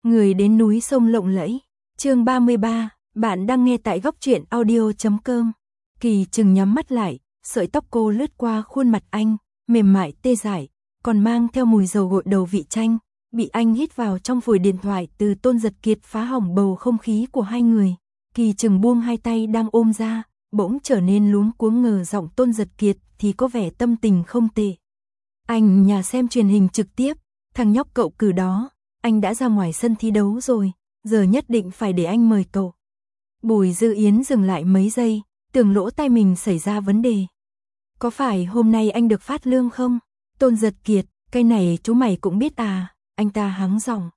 Người đến núi sông lộng lẫy. Chương 33, bạn đang nghe tại góc truyện audio.com. Kỳ Trừng nhắm mắt lại, sợi tóc cô lướt qua khuôn mặt anh, mềm mại tê dại, còn mang theo mùi dầu gội đầu vị chanh, bị anh hít vào trong phổi điện thoại từ Tôn Giật Kiệt phá hỏng bầu không khí của hai người. Kỳ Trừng buông hai tay đang ôm ra, bỗng trở nên luống cuống ngờ giọng Tôn Giật Kiệt thì có vẻ tâm tình không tệ. Anh nhà xem truyền hình trực tiếp, thằng nhóc cậu cử đó, anh đã ra ngoài sân thi đấu rồi, giờ nhất định phải để anh mời cậu. Bùi Dư Yến dừng lại mấy giây, tưởng lỗ tai mình xảy ra vấn đề. Có phải hôm nay anh được phát lương không? Tôn Giật Kiệt, cái này chú mày cũng biết à, anh ta hắng giọng.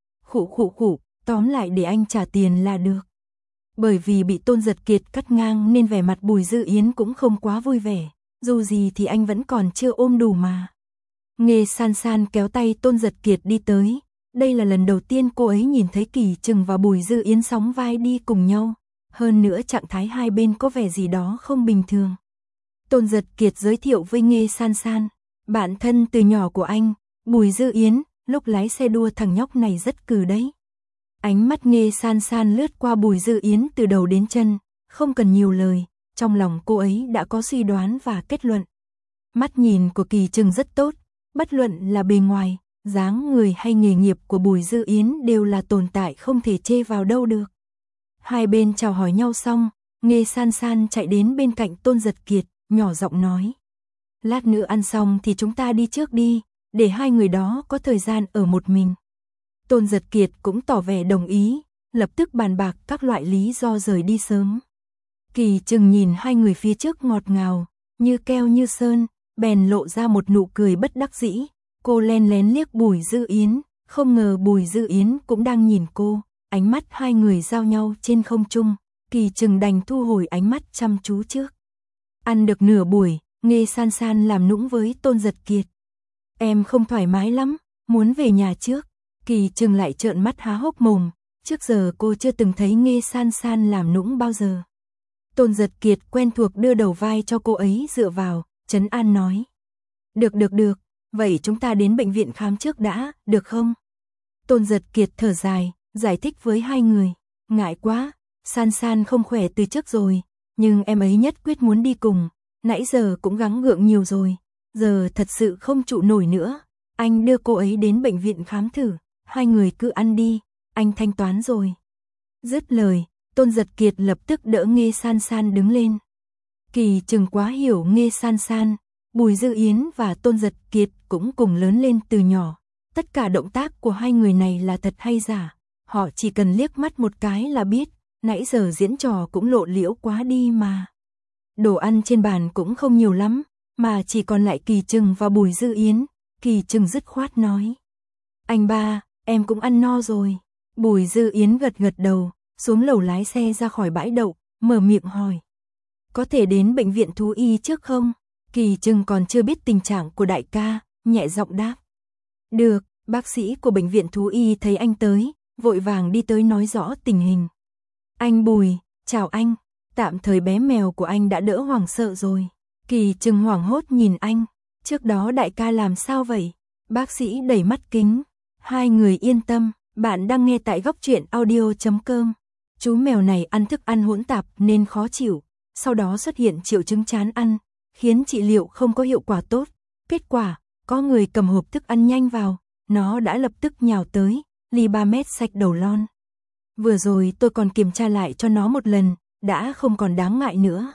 Khụ, tóm lại để anh trả tiền là được. Bởi vì bị Tôn Giật Kiệt cắt ngang nên vẻ mặt Bùi Dư Yến cũng không quá vui vẻ, dù gì thì anh vẫn còn chưa ôm đủ mà. Nghê San San kéo tay Tôn Giật Kiệt đi tới, đây là lần đầu tiên cô ấy nhìn thấy Kỳ Trừng và Bùi Dư Yến sóng vai đi cùng nhau, hơn nữa trạng thái hai bên có vẻ gì đó không bình thường. Tôn Giật Kiệt giới thiệu với Nghê San San, bạn thân từ nhỏ của anh, Bùi Dư Yến, lúc lái xe đua thằng nhóc này rất cừ đấy. Ánh mắt Nghê San San lướt qua Bùi Dư Yến từ đầu đến chân, không cần nhiều lời, trong lòng cô ấy đã có suy đoán và kết luận. Mắt nhìn của Kỳ Trừng rất tốt, bất luận là bề ngoài, dáng người hay nghề nghiệp của Bùi Dư Yến đều là tồn tại không thể chê vào đâu được. Hai bên chào hỏi nhau xong, Nghê San San chạy đến bên cạnh Tôn Giật Kiệt, nhỏ giọng nói. Lát nữa ăn xong thì chúng ta đi trước đi, để hai người đó có thời gian ở một mình. Tôn Giật Kiệt cũng tỏ vẻ đồng ý, lập tức bàn bạc các loại lý do rời đi sớm. Kỳ Trừng nhìn hai người phía trước ngọt ngào, như keo như sơn, bèn lộ ra một nụ cười bất đắc dĩ. Cô len lén liếc Bùi Dư Yến, không ngờ Bùi Dư Yến cũng đang nhìn cô, ánh mắt hai người giao nhau trên không trung, Kỳ Trừng đành thu hồi ánh mắt chăm chú trước. Ăn được nửa buổi, Nghê San San làm nũng với Tôn Giật Kiệt. Em không thoải mái lắm, muốn về nhà trước. Kỳ Trừng lại trợn mắt há hốc mồm, trước giờ cô chưa từng thấy Nghê San San làm nũng bao giờ. Tôn Giật Kiệt quen thuộc đưa đầu vai cho cô ấy dựa vào, trấn an nói. Được, vậy chúng ta đến bệnh viện khám trước đã, được không? Tôn Giật Kiệt thở dài, giải thích với hai người. Ngại quá, San San không khỏe từ trước rồi, nhưng em ấy nhất quyết muốn đi cùng, nãy giờ cũng gắng gượng nhiều rồi, giờ thật sự không trụ nổi nữa. Anh đưa cô ấy đến bệnh viện khám thử, hai người cứ ăn đi, anh thanh toán rồi. Dứt lời, Tôn Giật Kiệt lập tức đỡ Nghê San San đứng lên. Kỳ Trừng quá hiểu Nghê San San, Bùi Dư Yến và Tôn Giật Kiệt cũng cùng lớn lên từ nhỏ. Tất cả động tác của hai người này là thật hay giả, họ chỉ cần liếc mắt một cái là biết, nãy giờ diễn trò cũng lộ liễu quá đi mà. Đồ ăn trên bàn cũng không nhiều lắm, mà chỉ còn lại Kỳ Trừng và Bùi Dư Yến. Kỳ Trừng dứt khoát nói. Anh ba, em cũng ăn no rồi. Bùi Dư Yến gật đầu, xuống lầu lái xe ra khỏi bãi đậu, mở miệng hỏi. Có thể đến bệnh viện thú y trước không? Kỳ Trừng còn chưa biết tình trạng của đại ca, nhẹ giọng đáp. Được, bác sĩ của bệnh viện thú y thấy anh tới, vội vàng đi tới nói rõ tình hình. Anh Bùi, chào anh, tạm thời bé mèo của anh đã đỡ hoảng sợ rồi. Kỳ Trừng hoảng hốt nhìn anh, trước đó đại ca làm sao vậy? Bác sĩ đẩy mắt kính. Hai người yên tâm, bạn đang nghe tại góc truyện audio.com. Chú mèo này ăn thức ăn hỗn tạp nên khó chịu, sau đó xuất hiện triệu chứng chán ăn, khiến trị liệu không có hiệu quả tốt. Kết quả, có người cầm hộp thức ăn nhanh vào, nó đã lập tức nhào tới, ly 3 mét sạch đầu lon. Vừa rồi tôi còn kiểm tra lại cho nó một lần, đã không còn đáng ngại nữa.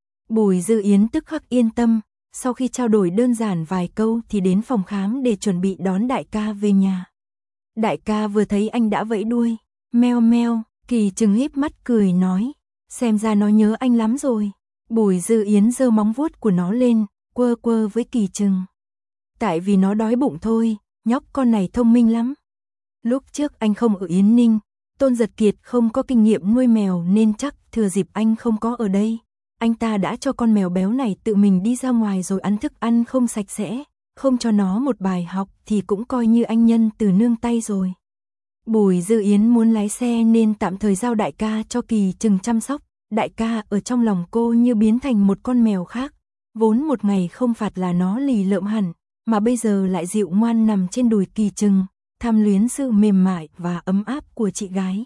Bùi Dư Yến tức khắc yên tâm, sau khi trao đổi đơn giản vài câu thì đến phòng khám để chuẩn bị đón đại ca về nhà. Đại ca vừa thấy anh đã vẫy đuôi, meo meo, Kỳ Trừng híp mắt cười nói, xem ra nó nhớ anh lắm rồi. Bùi Dư Yến giơ móng vuốt của nó lên, quơ quơ với Kỳ Trừng. Tại vì nó đói bụng thôi, nhóc con này thông minh lắm. Lúc trước anh không ở Yến Ninh, Tôn Giật Kiệt không có kinh nghiệm nuôi mèo nên chắc thừa dịp anh không có ở đây, anh ta đã cho con mèo béo này tự mình đi ra ngoài rồi ăn thức ăn không sạch sẽ, không cho nó một bài học thì cũng coi như anh nhân từ nương tay rồi. Bùi Dư Yến muốn lái xe nên tạm thời giao đại ca cho Kỳ Trừng chăm sóc. Đại ca ở trong lòng cô như biến thành một con mèo khác, vốn một ngày không phạt là nó lì lợm hẳn, mà bây giờ lại dịu ngoan nằm trên đùi Kỳ Trừng, tham luyến sự mềm mại và ấm áp của chị gái.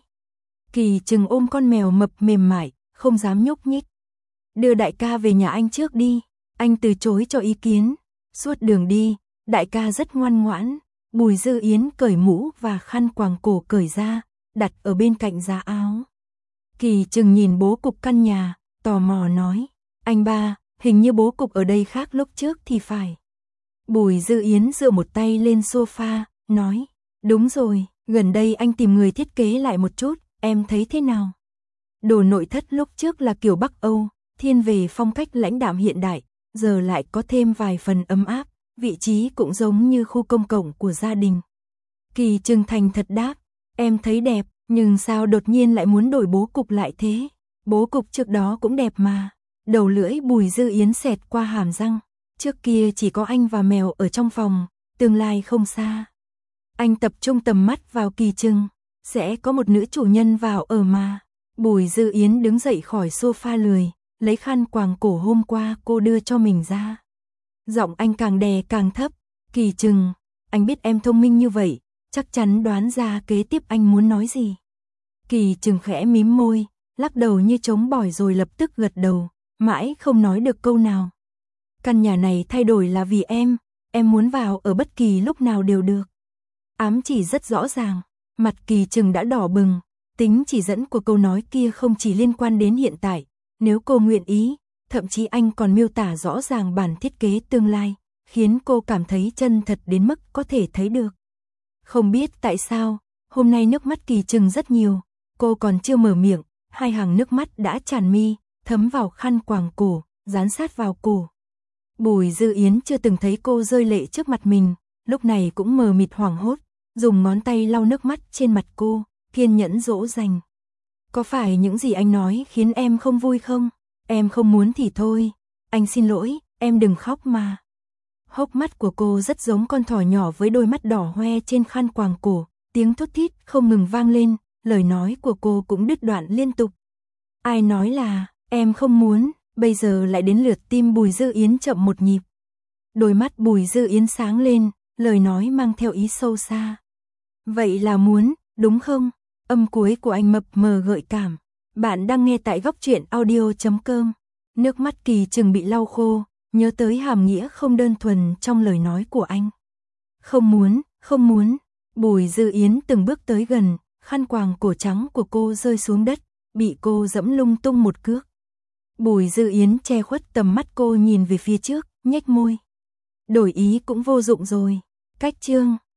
Kỳ Trừng ôm con mèo mập mềm mại, không dám nhúc nhích. Đưa đại ca về nhà anh trước đi, anh từ chối cho ý kiến. Suốt đường đi, đại ca rất ngoan ngoãn. Bùi Dư Yến cởi mũ và khăn quàng cổ cởi ra, đặt ở bên cạnh giá áo. Kỳ Trừng nhìn bố cục căn nhà, tò mò nói, anh ba, hình như bố cục ở đây khác lúc trước thì phải. Bùi Dư Yến dựa một tay lên sofa, nói, đúng rồi, gần đây anh tìm người thiết kế lại một chút, em thấy thế nào? Đồ nội thất lúc trước là kiểu Bắc Âu, thiên về phong cách lãnh đạm hiện đại, giờ lại có thêm vài phần ấm áp, vị trí cũng giống như khu công cộng của gia đình. Kỳ Trừng thành thật đáp, em thấy đẹp, nhưng sao đột nhiên lại muốn đổi bố cục lại thế? Bố cục trước đó cũng đẹp mà. Đầu lưỡi Bùi Dư Yến xẹt qua hàm răng, trước kia chỉ có anh và mèo ở trong phòng, tương lai không xa. Anh tập trung tầm mắt vào Kỳ Trừng, sẽ có một nữ chủ nhân vào ở mà. Bùi Dư Yến đứng dậy khỏi sofa lười, lấy khăn quàng cổ hôm qua cô đưa cho mình ra. Giọng anh càng đè càng thấp, Kỳ Trừng, anh biết em thông minh như vậy, chắc chắn đoán ra kế tiếp anh muốn nói gì. Kỳ Trừng khẽ mím môi, lắc đầu như trống bỏi rồi lập tức gật đầu, mãi không nói được câu nào. Căn nhà này thay đổi là vì em muốn vào ở bất kỳ lúc nào đều được. Ám chỉ rất rõ ràng, mặt Kỳ Trừng đã đỏ bừng, tính chỉ dẫn của câu nói kia không chỉ liên quan đến hiện tại, nếu cô nguyện ý, thậm chí anh còn miêu tả rõ ràng bản thiết kế tương lai, khiến cô cảm thấy chân thật đến mức có thể thấy được. Không biết tại sao, hôm nay nước mắt Kỳ Trừng rất nhiều, cô còn chưa mở miệng, hai hàng nước mắt đã tràn mi, thấm vào khăn quàng cổ, dán sát vào cổ. Bùi Dư Yến chưa từng thấy cô rơi lệ trước mặt mình, lúc này cũng mờ mịt hoảng hốt, dùng ngón tay lau nước mắt trên mặt cô, kiên nhẫn dỗ dành. Có phải những gì anh nói khiến em không vui không? Em không muốn thì thôi, anh xin lỗi, em đừng khóc mà. Hốc mắt của cô rất giống con thỏ nhỏ với đôi mắt đỏ hoe trên khăn quàng cổ, tiếng thút thít không ngừng vang lên, lời nói của cô cũng đứt đoạn liên tục. Ai nói là, em không muốn, bây giờ lại đến lượt tim Bùi Dư Yến chậm một nhịp. Đôi mắt Bùi Dư Yến sáng lên, lời nói mang theo ý sâu xa. Vậy là muốn, đúng không? Âm cuối của anh mập mờ gợi cảm. Bạn đang nghe tại góc truyện audio.com. Nước mắt Kỳ Trừng bị lau khô, nhớ tới hàm nghĩa không đơn thuần trong lời nói của anh. Không muốn, không muốn. Bùi Dư Yến từng bước tới gần, khăn quàng cổ trắng của cô rơi xuống đất, bị cô dẫm lung tung một cước. Bùi Dư Yến che khuất tầm mắt cô nhìn về phía trước, nhếch môi. Đổi ý cũng vô dụng rồi. Cách chương